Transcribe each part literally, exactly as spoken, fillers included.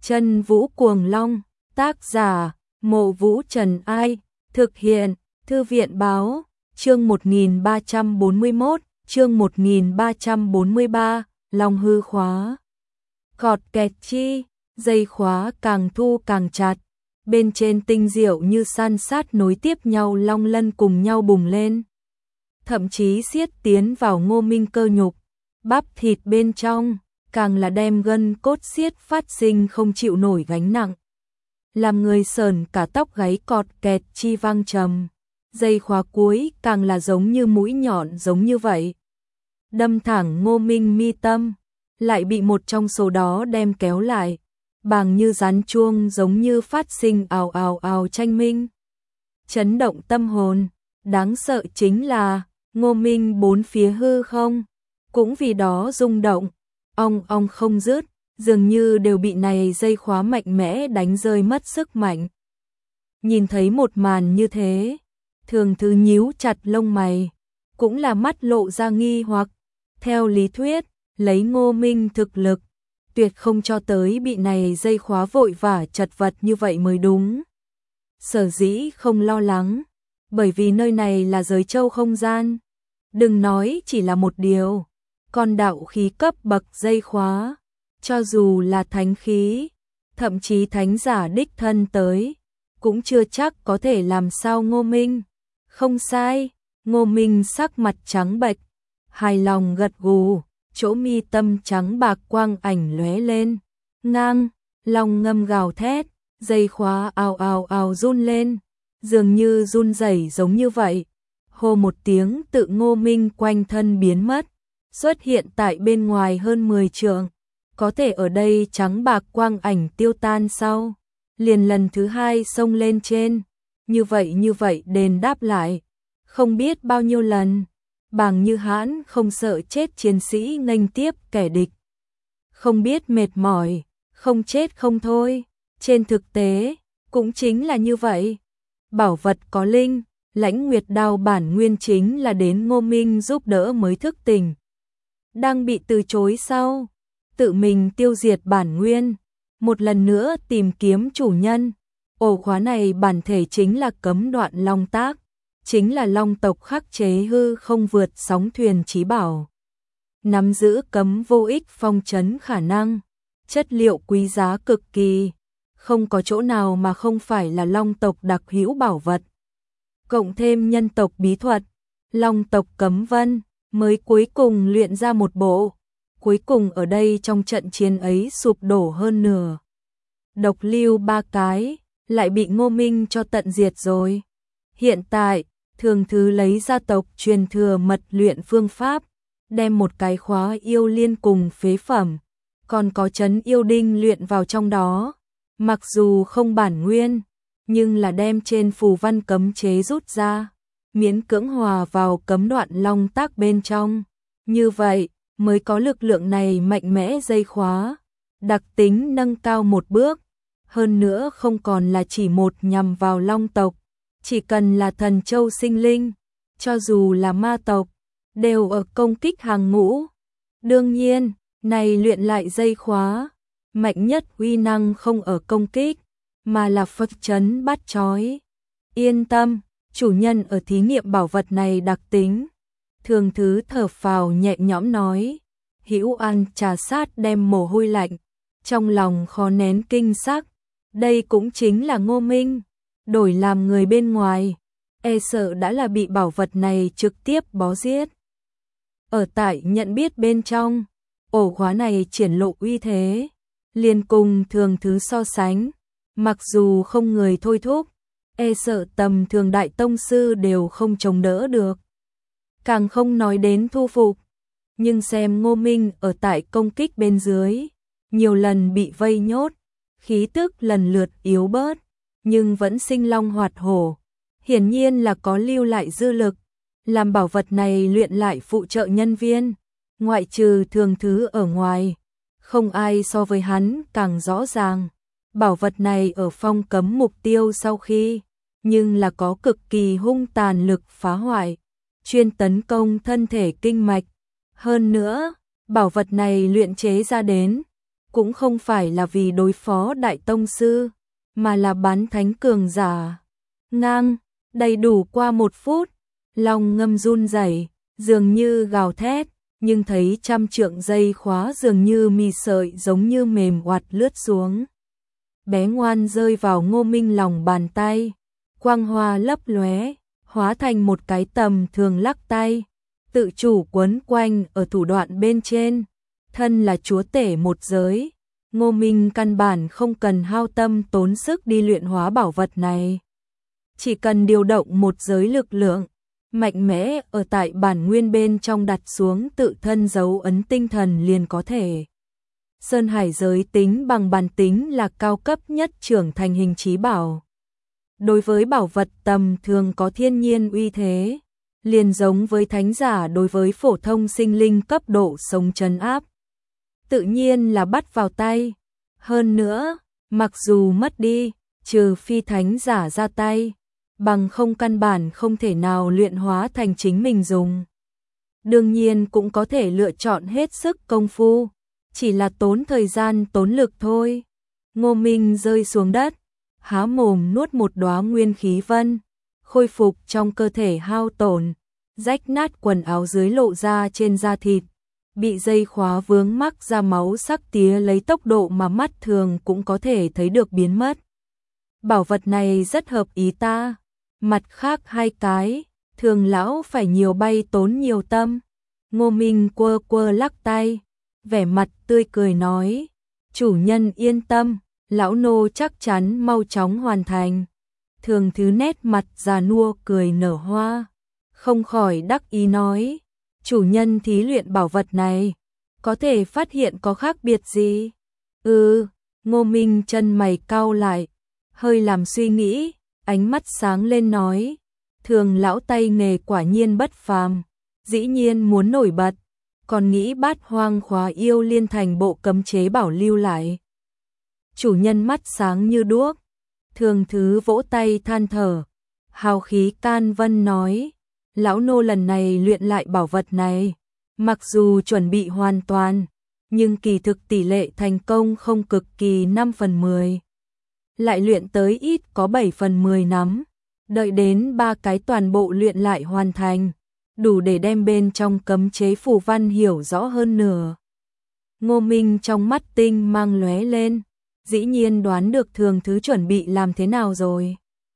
Chân Vũ Cuồng Long, tác giả, Mộ Vũ Trần Ai, thực hiện, Thư viện Báo, chương một nghìn ba trăm bốn mươi mốt, chương một nghìn ba trăm bốn mươi ba, Long hư khóa. Cọt kẹt chi, dây khóa càng thu càng chặt, bên trên tinh diệu như san sát nối tiếp nhau long lân cùng nhau bùng lên. Thậm chí siết tiến vào Ngô Minh cơ nhục, bắp thịt bên trong, càng là đem gân cốt siết phát sinh không chịu nổi gánh nặng. Làm người sờn cả tóc gáy, cọt kẹt chi vang trầm, dây khóa cuối càng là giống như mũi nhọn giống như vậy. Đâm thẳng Ngô Minh mi tâm, lại bị một trong số đó đem kéo lại, bàng như rắn chuông giống như phát sinh ào ào ào tranh minh. Chấn động tâm hồn, đáng sợ chính là Ngô Minh bốn phía hư không, cũng vì đó rung động, ong ong không dứt, dường như đều bị này dây khóa mạnh mẽ đánh rơi mất sức mạnh. Nhìn thấy một màn như thế, Thường Thứ nhíu chặt lông mày, cũng là mắt lộ ra nghi hoặc. Theo lý thuyết, lấy Ngô Minh thực lực, tuyệt không cho tới bị này dây khóa vội vã chật vật như vậy mới đúng. Sở dĩ không lo lắng, bởi vì nơi này là giới châu không gian. Đừng nói chỉ là một điều, còn đạo khí cấp bậc dây khóa, cho dù là thánh khí, thậm chí thánh giả đích thân tới, cũng chưa chắc có thể làm sao Ngô Minh. Không sai, Ngô Minh sắc mặt trắng bệch, hài lòng gật gù, chỗ mi tâm trắng bạc quang ảnh lóe lên, ngang, long ngâm gào thét, dây khóa ào ào ào run lên, dường như run rẩy giống như vậy. Hô một tiếng, tự Ngô Minh quanh thân biến mất, xuất hiện tại bên ngoài hơn mười trượng. Có thể ở đây trắng bạc quang ảnh tiêu tan sau, liền lần thứ hai xông lên trên, như vậy như vậy đền đáp lại, không biết bao nhiêu lần. Bàng như hãn không sợ chết chiến sĩ nghênh tiếp kẻ địch, không biết mệt mỏi, không chết không thôi. Trên thực tế, cũng chính là như vậy. Bảo vật có linh, Lãnh Nguyệt đao bản nguyên chính là đến Ngô Minh giúp đỡ mới thức tỉnh. Đang bị từ chối sau, tự mình tiêu diệt bản nguyên, một lần nữa tìm kiếm chủ nhân. Ổ khóa này bản thể chính là cấm đoạn long tác, chính là long tộc khắc chế hư không vượt sóng thuyền chí bảo. Nắm giữ cấm vô ích phong trấn khả năng, chất liệu quý giá cực kỳ, không có chỗ nào mà không phải là long tộc đặc hữu bảo vật. Cộng thêm nhân tộc bí thuật, long tộc cấm vân, mới cuối cùng luyện ra một bộ. Cuối cùng ở đây trong trận chiến ấy sụp đổ hơn nửa. Độc lưu ba cái, lại bị Ngô Minh cho tận diệt rồi. Hiện tại, Thường Thứ lấy gia tộc truyền thừa mật luyện phương pháp, đem một cái khóa yêu liên cùng phế phẩm, còn có trấn yêu đinh luyện vào trong đó. Mặc dù không bản nguyên, nhưng là đem trên phù văn cấm chế rút ra, miễn cưỡng hòa vào cấm đoạn long tác bên trong. Như vậy, mới có lực lượng này mạnh mẽ dây khóa, đặc tính nâng cao một bước. Hơn nữa không còn là chỉ một nhằm vào long tộc, chỉ cần là thần châu sinh linh, cho dù là ma tộc, đều ở công kích hàng ngũ. Đương nhiên, này luyện lại dây khóa, mạnh nhất uy năng không ở công kích, mà là phật trấn bắt trói. Yên tâm, chủ nhân ở thí nghiệm bảo vật này đặc tính. Thường Thứ thở phào nhẹ nhõm nói, hữu ăn trà sát đem mồ hôi lạnh, trong lòng khó nén kinh sắc. Đây cũng chính là Ngô Minh, đổi làm người bên ngoài, e sợ đã là bị bảo vật này trực tiếp bó giết. Ở tại nhận biết bên trong, ổ khóa này triển lộ uy thế, liền cùng Thường Thứ so sánh, mặc dù không người thôi thúc, e sợ tầm thường đại tông sư đều không chống đỡ được. Càng không nói đến thu phục, nhưng xem Ngô Minh ở tại công kích bên dưới, nhiều lần bị vây nhốt, khí tức lần lượt yếu bớt, nhưng vẫn sinh long hoạt hổ, hiển nhiên là có lưu lại dư lực, làm bảo vật này luyện lại phụ trợ nhân viên, ngoại trừ Thường Thứ ở ngoài, không ai so với hắn càng rõ ràng. Bảo vật này ở phong cấm mục tiêu sau khi, nhưng là có cực kỳ hung tàn lực phá hoại, chuyên tấn công thân thể kinh mạch. Hơn nữa, bảo vật này luyện chế ra đến, cũng không phải là vì đối phó đại tông sư, mà là bán thánh cường giả. Ngang, đầy đủ qua một phút, lòng ngâm run rẩy, dường như gào thét, nhưng thấy trăm trượng dây khóa dường như mì sợi giống như mềm oặt lướt xuống. Bé ngoan rơi vào Ngô Minh lòng bàn tay, quang hoa lấp lóe, hóa thành một cái tầm thường lắc tay, tự chủ quấn quanh ở thủ đoạn bên trên. Thân là chúa tể một giới, Ngô Minh căn bản không cần hao tâm tốn sức đi luyện hóa bảo vật này. Chỉ cần điều động một giới lực lượng mạnh mẽ ở tại bản nguyên bên trong đặt xuống tự thân dấu ấn tinh thần liền có thể. Sơn Hải giới tính bằng bản tính là cao cấp nhất trưởng thành hình trí bảo. Đối với bảo vật tầm thường có thiên nhiên uy thế, liền giống với thánh giả đối với phổ thông sinh linh cấp độ sống trấn áp. Tự nhiên là bắt vào tay. Hơn nữa, mặc dù mất đi, trừ phi thánh giả ra tay, bằng không căn bản không thể nào luyện hóa thành chính mình dùng. Đương nhiên cũng có thể lựa chọn hết sức công phu, chỉ là tốn thời gian tốn lực thôi. Ngô Minh rơi xuống đất, há mồm nuốt một đóa nguyên khí vân, khôi phục trong cơ thể hao tổn, rách nát quần áo dưới lộ ra trên da thịt, bị dây khóa vướng mắc ra máu sắc tía lấy tốc độ mà mắt thường cũng có thể thấy được biến mất. Bảo vật này rất hợp ý ta, mặt khác hai cái, thường lão phải nhiều bay tốn nhiều tâm. Ngô Minh quơ quơ lắc tay, vẻ mặt tươi cười nói, chủ nhân yên tâm, lão nô chắc chắn mau chóng hoàn thành. Thường Thứ nét mặt già nua cười nở hoa, không khỏi đắc ý nói, chủ nhân thí luyện bảo vật này, có thể phát hiện có khác biệt gì? Ừ, Ngô Minh chân mày cau lại, hơi làm suy nghĩ, ánh mắt sáng lên nói, Thường lão tay nghề quả nhiên bất phàm, dĩ nhiên muốn nổi bật, còn nghĩ Bát Hoang Khóa Yêu Liên thành bộ cấm chế bảo lưu lại. Chủ nhân mắt sáng như đuốc, Thường Thứ vỗ tay than thở, hào khí can vân nói, lão nô lần này luyện lại bảo vật này, mặc dù chuẩn bị hoàn toàn, nhưng kỳ thực tỷ lệ thành công không cực kỳ năm phần mười. Lại luyện tới ít có bảy phần mười nắm, đợi đến ba cái toàn bộ luyện lại hoàn thành, đủ để đem bên trong cấm chế phù văn hiểu rõ hơn nửa. Ngô Minh trong mắt tinh mang lóe lên, dĩ nhiên đoán được Thường Thứ chuẩn bị làm thế nào rồi.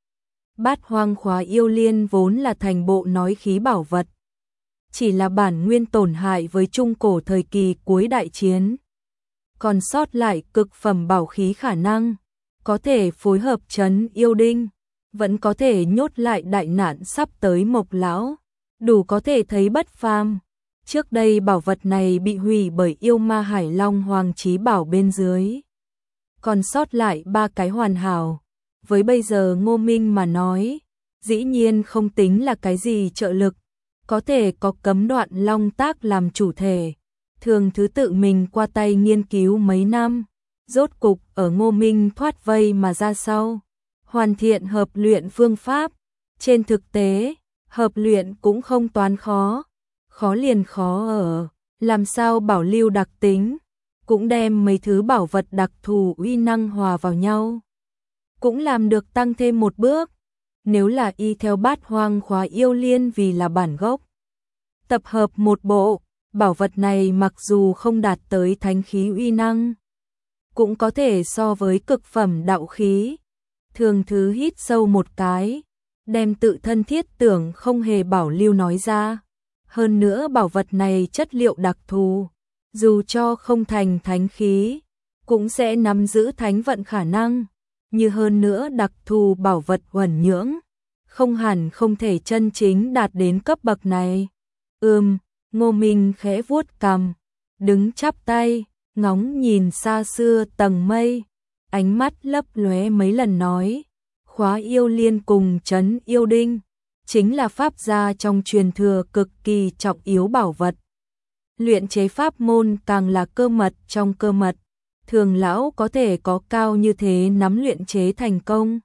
Bát Hoang Khóa Yêu Liên vốn là thành bộ nói khí bảo vật, chỉ là bản nguyên tổn hại với trung cổ thời kỳ cuối đại chiến, còn sót lại cực phẩm bảo khí khả năng, có thể phối hợp trấn yêu đinh, vẫn có thể nhốt lại đại nạn sắp tới Mộc lão, đủ có thể thấy bất phàm. Trước đây bảo vật này bị hủy bởi yêu ma Hải Long Hoàng Chí Bảo bên dưới, còn sót lại ba cái hoàn hảo. Với bây giờ Ngô Minh mà nói, dĩ nhiên không tính là cái gì trợ lực, có thể có cấm đoạn long tác làm chủ thể. Thường Thứ tự mình qua tay nghiên cứu mấy năm, rốt cục ở Ngô Minh thoát vây mà ra sau, hoàn thiện hợp luyện phương pháp. Trên thực tế, hợp luyện cũng không toán khó, khó liền khó ở, làm sao bảo lưu đặc tính, cũng đem mấy thứ bảo vật đặc thù uy năng hòa vào nhau, cũng làm được tăng thêm một bước. Nếu là y theo Bát Hoang Khóa Yêu Liên vì là bản gốc, tập hợp một bộ, bảo vật này mặc dù không đạt tới thánh khí uy năng, cũng có thể so với cực phẩm đạo khí. Thường Thứ hít sâu một cái, đem tự thân thiết tưởng không hề bảo lưu nói ra. Hơn nữa bảo vật này chất liệu đặc thù, dù cho không thành thánh khí, cũng sẽ nắm giữ thánh vận khả năng. Như hơn nữa đặc thù bảo vật uẩn nhưỡng, không hẳn không thể chân chính đạt đến cấp bậc này. Ừm, Ngô Minh khẽ vuốt cằm, đứng chắp tay, ngóng nhìn xa xưa tầng mây, ánh mắt lấp lóe mấy lần nói, Khóa Yêu Liên cùng trấn yêu đinh, chính là pháp gia trong truyền thừa cực kỳ trọng yếu bảo vật. Luyện chế pháp môn càng là cơ mật trong cơ mật, Thường lão có thể có cao như thế nắm luyện chế thành công.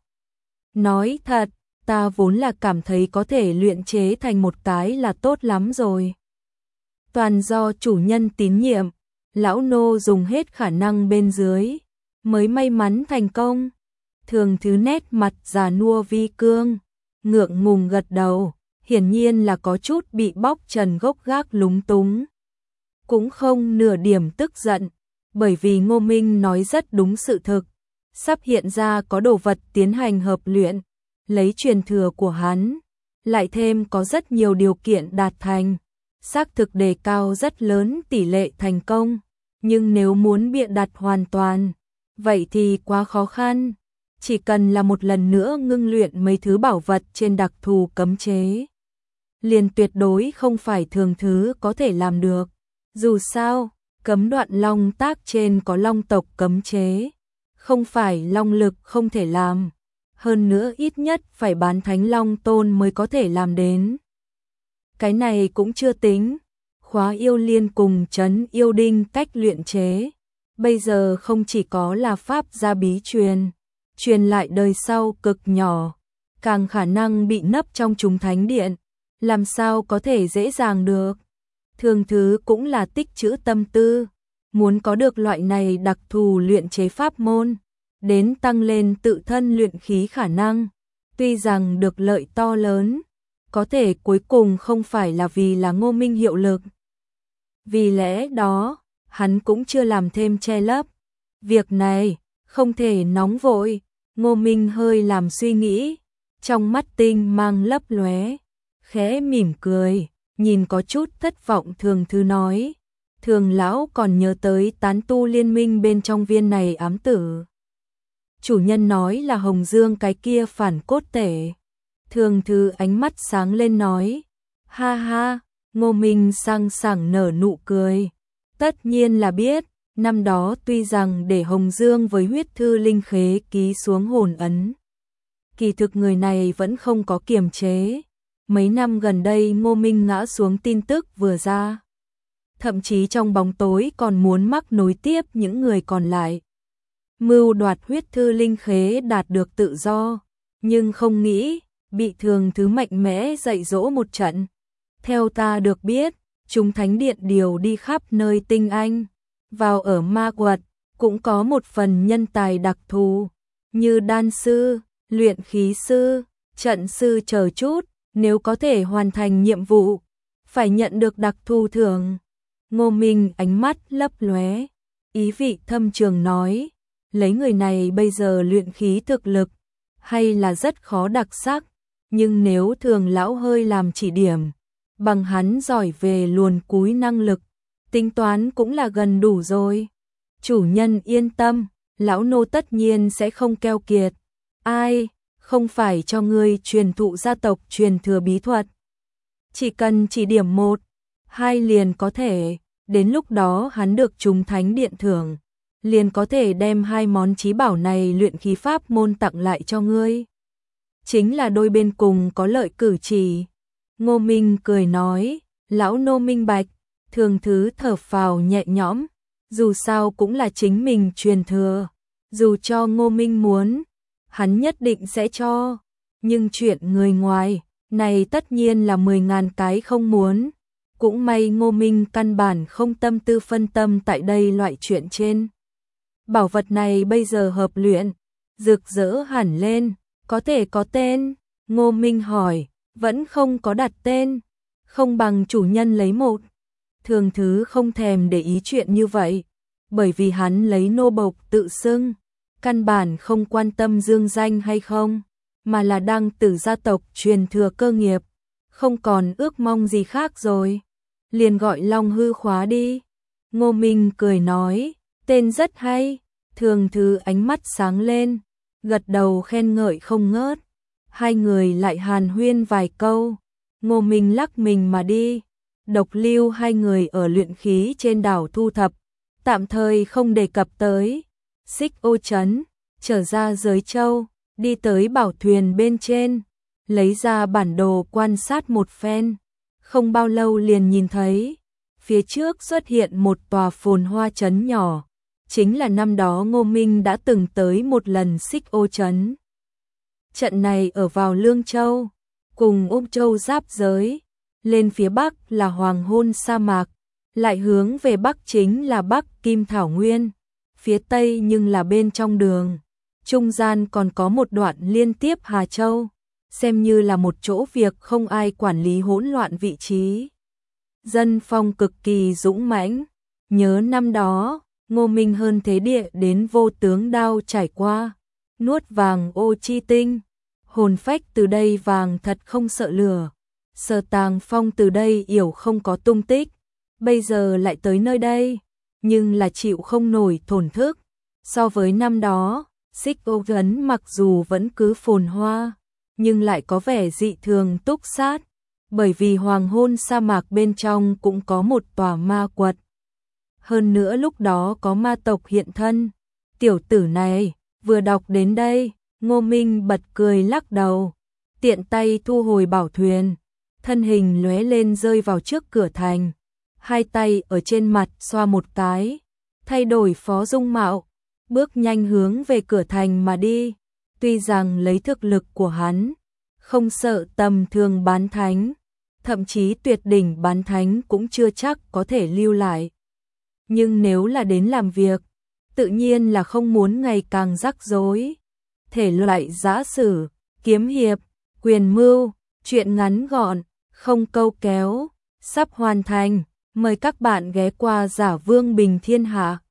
Nói thật, ta vốn là cảm thấy có thể luyện chế thành một cái là tốt lắm rồi. Toàn do chủ nhân tín nhiệm, lão nô dùng hết khả năng bên dưới, mới may mắn thành công. Thường Thứ nét mặt già nua vi cương, ngượng ngùng gật đầu, hiển nhiên là có chút bị bóc trần gốc gác lúng túng. Cũng không nửa điểm tức giận, bởi vì Ngô Minh nói rất đúng sự thực. Sắp hiện ra có đồ vật tiến hành hợp luyện, lấy truyền thừa của hắn, lại thêm có rất nhiều điều kiện đạt thành, xác thực đề cao rất lớn tỷ lệ thành công, nhưng nếu muốn bịa đặt hoàn toàn, vậy thì quá khó khăn, chỉ cần là một lần nữa ngưng luyện mấy thứ bảo vật trên đặc thù cấm chế, liền tuyệt đối không phải Thường Thứ có thể làm được. Dù sao, cấm đoạn long tác trên có long tộc cấm chế, không phải long lực không thể làm, hơn nữa ít nhất phải bán thánh long tôn mới có thể làm đến. Cái này cũng chưa tính, khóa yêu liên cùng trấn yêu đinh cách luyện chế, bây giờ không chỉ có là pháp gia bí truyền, truyền lại đời sau cực nhỏ, càng khả năng bị nấp trong chúng thánh điện, làm sao có thể dễ dàng được. Thường Thứ cũng là tích trữ tâm tư, muốn có được loại này đặc thù luyện chế pháp môn, đến tăng lên tự thân luyện khí khả năng, tuy rằng được lợi to lớn, có thể cuối cùng không phải là vì là Ngô Minh hiệu lực. Vì lẽ đó, hắn cũng chưa làm thêm che lấp. Việc này, không thể nóng vội, Ngô Minh hơi làm suy nghĩ, trong mắt tinh mang lấp lóe, khẽ mỉm cười, nhìn có chút thất vọng Thường Thứ nói, Thường lão còn nhớ tới tán tu liên minh bên trong viên này ám tử. Chủ nhân nói là Hồng Dương cái kia phản cốt tể. Thường Thứ ánh mắt sáng lên nói, ha ha, Ngô Minh sang sảng nở nụ cười. Tất nhiên là biết, năm đó tuy rằng để Hồng Dương với huyết thư linh khế ký xuống hồn ấn, kỳ thực người này vẫn không có kiềm chế. Mấy năm gần đây Ngô Minh ngã xuống tin tức vừa ra, thậm chí trong bóng tối còn muốn mắc nối tiếp những người còn lại. Mưu đoạt huyết thư linh khế đạt được tự do, nhưng không nghĩ, bị Thường Thứ mạnh mẽ dạy dỗ một trận. Theo ta được biết, chúng thánh điện điều đi khắp nơi tinh anh, vào ở ma quật, cũng có một phần nhân tài đặc thù, như đan sư, luyện khí sư, trận sư chờ chút, nếu có thể hoàn thành nhiệm vụ, phải nhận được đặc thù thưởng. Ngô Minh ánh mắt lấp lóe, ý vị thâm trường nói, lấy người này bây giờ luyện khí thực lực, hay là rất khó đặc sắc, nhưng nếu Thường lão hơi làm chỉ điểm, bằng hắn giỏi về luồn cúi năng lực, tính toán cũng là gần đủ rồi. Chủ nhân yên tâm, lão nô tất nhiên sẽ không keo kiệt. Ai, không phải cho ngươi truyền thụ gia tộc truyền thừa bí thuật. Chỉ cần chỉ điểm một, hai liền có thể, đến lúc đó hắn được chúng thánh điện thưởng, liền có thể đem hai món chí bảo này luyện khí pháp môn tặng lại cho ngươi. Chính là đôi bên cùng có lợi cử chỉ. Ngô Minh cười nói, lão nô minh bạch. Thường Thứ thở phào nhẹ nhõm, dù sao cũng là chính mình truyền thừa, dù cho Ngô Minh muốn, hắn nhất định sẽ cho, nhưng chuyện người ngoài, này tất nhiên là mười ngàn cái không muốn. Cũng may Ngô Minh căn bản không tâm tư phân tâm tại đây loại chuyện trên. Bảo vật này bây giờ hợp luyện, rực rỡ hẳn lên, có thể có tên. Ngô Minh hỏi, vẫn không có đặt tên, không bằng chủ nhân lấy một. Thường Thứ không thèm để ý chuyện như vậy, bởi vì hắn lấy nô bộc tự xưng, căn bản không quan tâm dương danh hay không, mà là đang từ gia tộc truyền thừa cơ nghiệp, không còn ước mong gì khác rồi. Liền gọi Long Hư khóa đi. Ngô Minh cười nói, tên rất hay. Thường Thứ ánh mắt sáng lên, gật đầu khen ngợi không ngớt. Hai người lại hàn huyên vài câu, Ngô Minh lắc mình mà đi. Độc Lưu hai người ở luyện khí trên đảo thu thập, tạm thời không đề cập tới. Xích Ô trấn, trở ra giới châu, đi tới bảo thuyền bên trên, lấy ra bản đồ quan sát một phen. Không bao lâu liền nhìn thấy, phía trước xuất hiện một tòa phồn hoa trấn nhỏ, chính là năm đó Ngô Minh đã từng tới một lần Xích Ô trấn. Trận này ở vào Lương Châu, cùng Úc Châu giáp giới, lên phía bắc là Hoàng Hôn sa mạc, lại hướng về bắc chính là Bắc Kim Thảo Nguyên, phía tây nhưng là bên trong đường. Trung gian còn có một đoạn liên tiếp Hà Châu, xem như là một chỗ việc không ai quản lý hỗn loạn vị trí. Dân phong cực kỳ dũng mãnh, nhớ năm đó, Ngô Minh hơn thế địa đến vô tướng đao trải qua, nuốt vàng ô chi tinh, hồn phách từ đây vàng thật không sợ lửa. Sở Tàng Phong từ đây yểu không có tung tích, bây giờ lại tới nơi đây, nhưng là chịu không nổi thổn thức. So với năm đó, Xích Ô Gấn mặc dù vẫn cứ phồn hoa, nhưng lại có vẻ dị thường túc sát, bởi vì hoàng hôn sa mạc bên trong cũng có một tòa ma quật. Hơn nữa lúc đó có ma tộc hiện thân. Tiểu tử này, vừa đọc đến đây, Ngô Minh bật cười lắc đầu, tiện tay thu hồi bảo thuyền, thân hình lóe lên rơi vào trước cửa thành, hai tay ở trên mặt xoa một cái, thay đổi phó dung mạo, bước nhanh hướng về cửa thành mà đi. Tuy rằng lấy thực lực của hắn, không sợ tầm thường bán thánh, thậm chí tuyệt đỉnh bán thánh cũng chưa chắc có thể lưu lại. Nhưng nếu là đến làm việc, tự nhiên là không muốn ngày càng rắc rối. Thể loại giã sử, kiếm hiệp, quyền mưu, truyện ngắn gọn, không câu kéo, sắp hoàn thành. Mời các bạn ghé qua Giả Vương Bình Thiên Hạ.